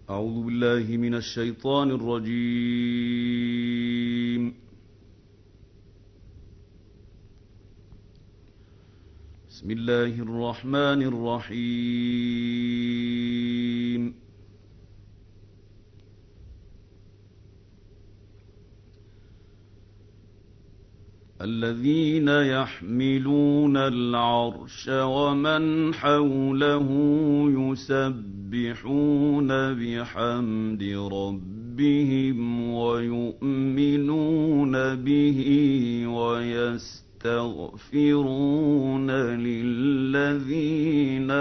أعوذ بالله من الشيطان الرجيم. بسم الله الرحمن الرحيم. الذين يحملون العرش ومن حوله يسبحون بحمد ربهم ويؤمنون به ويستغفرون للذين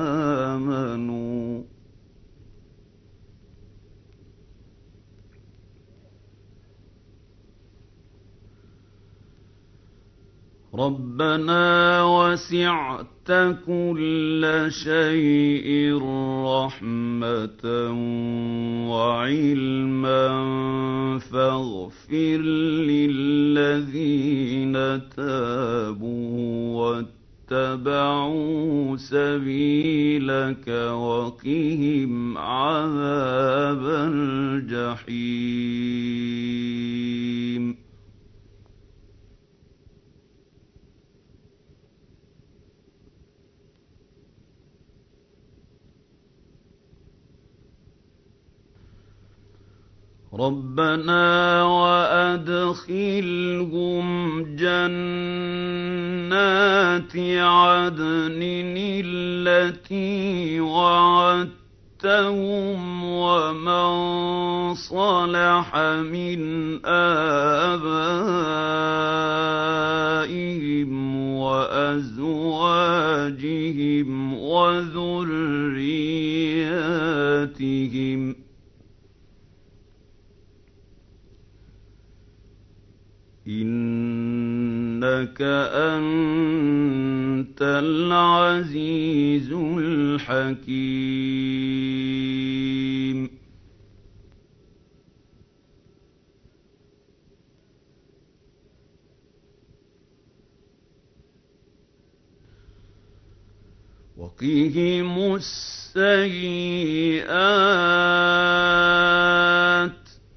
آمنوا ربنا وسعت كل شيء رحمة وعلما فاغفر للذين تابوا واتبعوا سبيلك وقهم عذاب الجحيم. ربنا وأدخلهم جنات عدن التي وعدتهم ومن صلح من آبائهم وأزواجهم وذرياتهم إنك أنت العزيز الحكيم. وقهم السيئات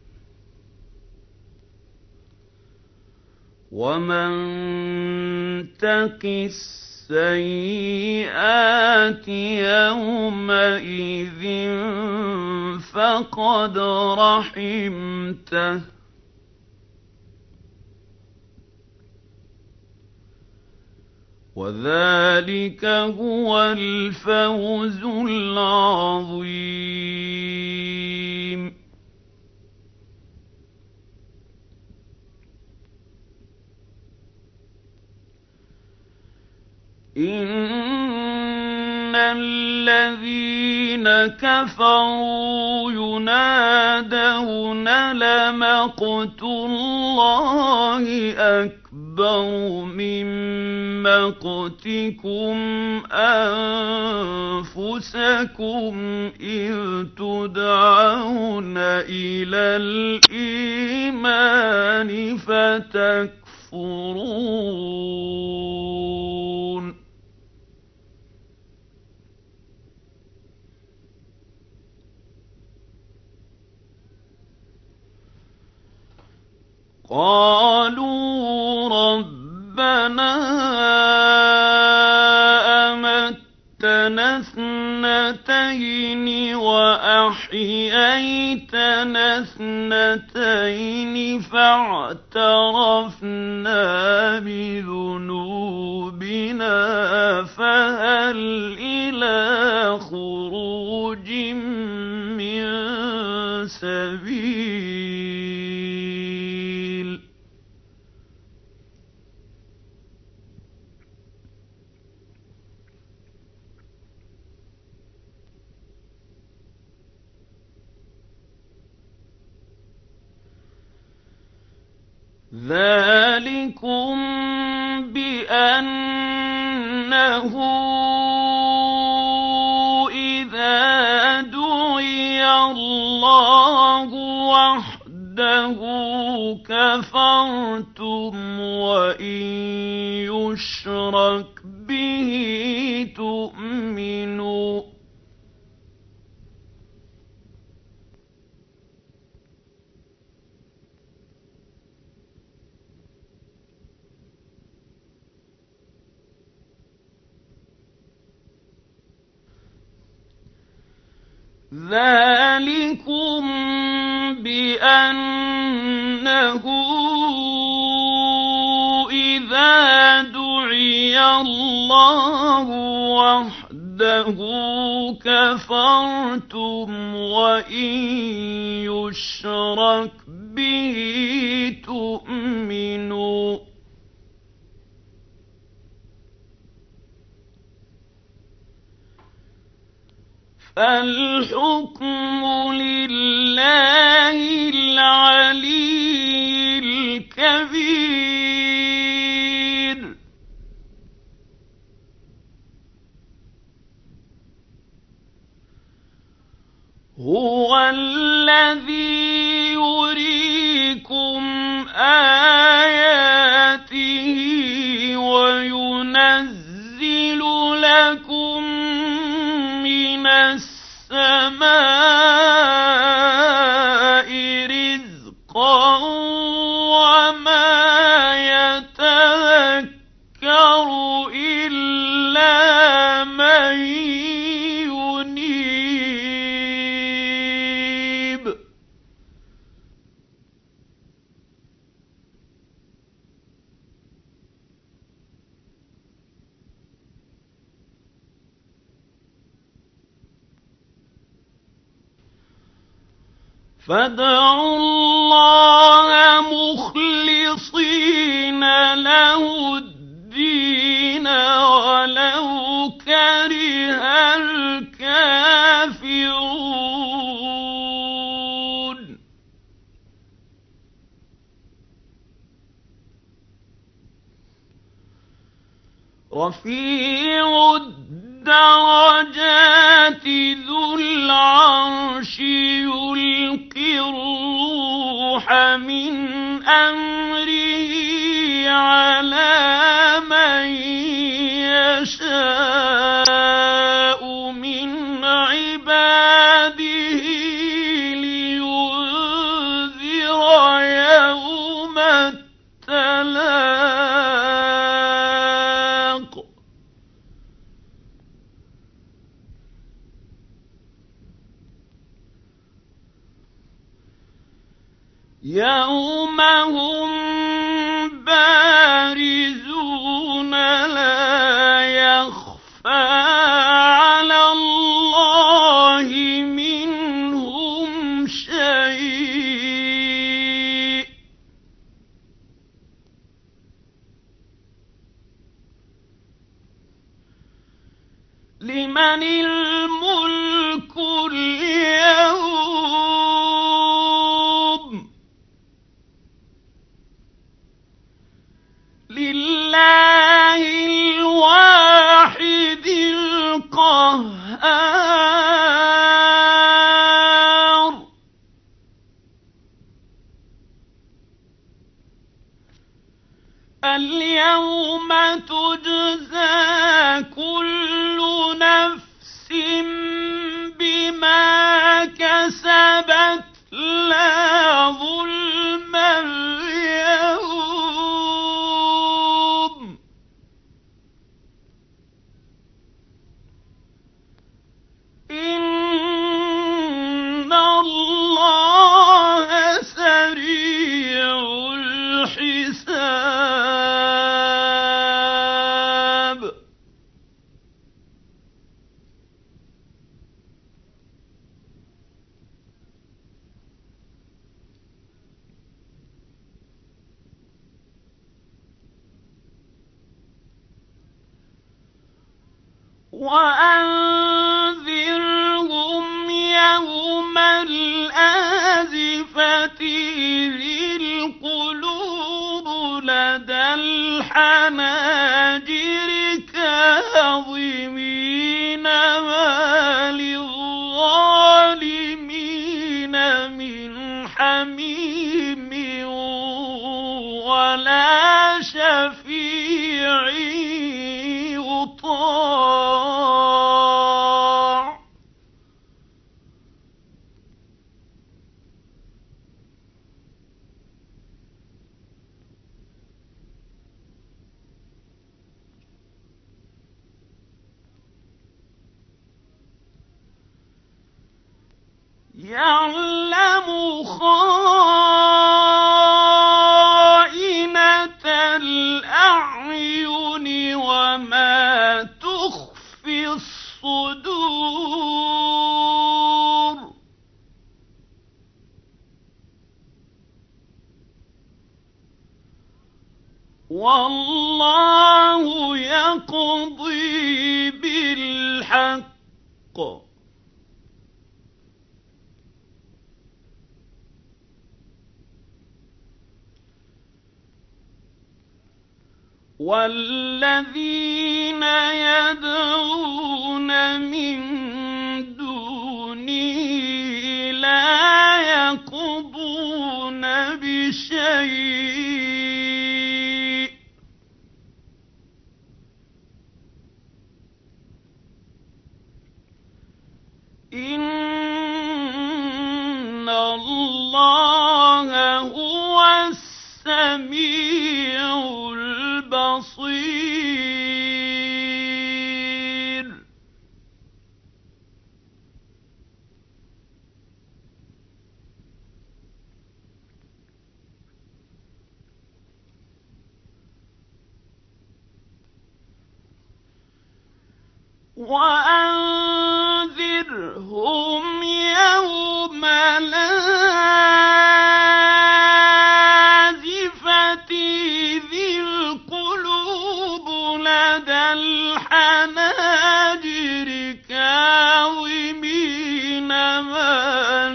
ومن تق السيئات يومئذ فقد رحمته وذلك هو الفوز العظيم. إن الذين كفروا ينادون لمقت الله أكبر من مقتكم أنفسكم إذ تدعون إلى الإيمان فتكفرون. قالوا ربنا أمتنا اثنتين وأحييتنا اثنتين فاعترفنا بذنوبنا فهل إلى خروج من سبيل. ذلكم بأنه إذا دعي الله وحده كفرتم وإن يشرك به تؤمنوا ذلكم بأنه إذا دعي الله وحده كفرتم وإن يشرك به تؤمنوا فالحكم لله العلي الكبير هو الذي يريكم آياته وينزل لكم من السماء رزقا وما يتذكر إلا من ينيب فادعوا الله مخلصين له الدين ولو كره الكافرون رفيع الدرجات ذو العرش يلقي الروح من أمره على من يشاء من عباده لينذر يوم التلاق يوم هم بارزون لا يخفى على الله منهم شيء لمن الملك اليوم لله الواحد القهار اليوم تجزى كل نفس بما كسبت لا ظلم اليوم إن الله سريع الحساب وأنذرهم يوم الآزفة إذ القلوب لدى الحناجر كاظمين ما للظالمين من حميم ولا شفيع يطاع يعلم خائنة الأعين وما تخفي الصدور والله يقضي بالحق والذين يدعون من دونه لا يقضون بشيء إن الله هو السميع البصير وأنذرهم يوم الآزفة إذ القلوب لدى الحناجر كاظمين ما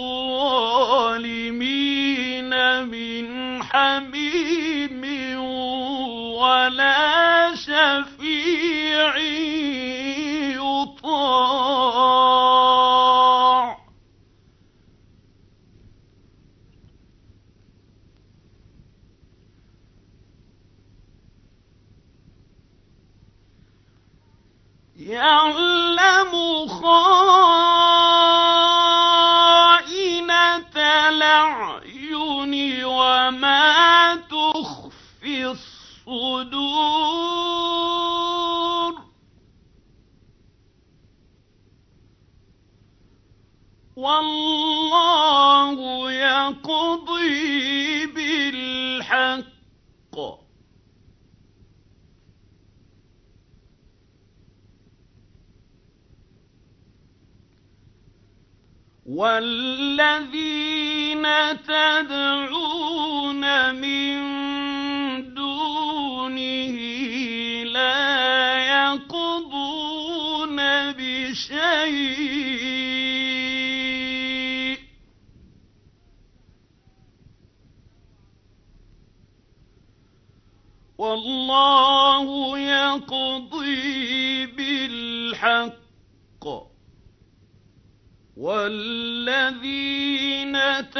للظالمين من حميم ولا شفيع يطاع يعلم خائنة الأعين وما تخفي الصدور والله يقضي بالحق والذين تدعون من دونه لا يقضون بشيء والله يقضي بالحق والذين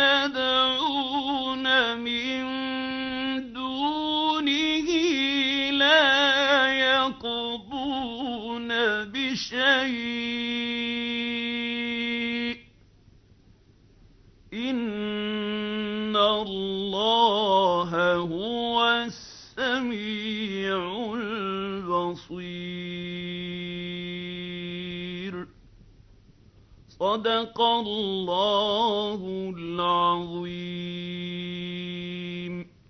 تدعون من دونه لا يقضون بشيء إن الله هو السميع البصير صدق الله العظيم.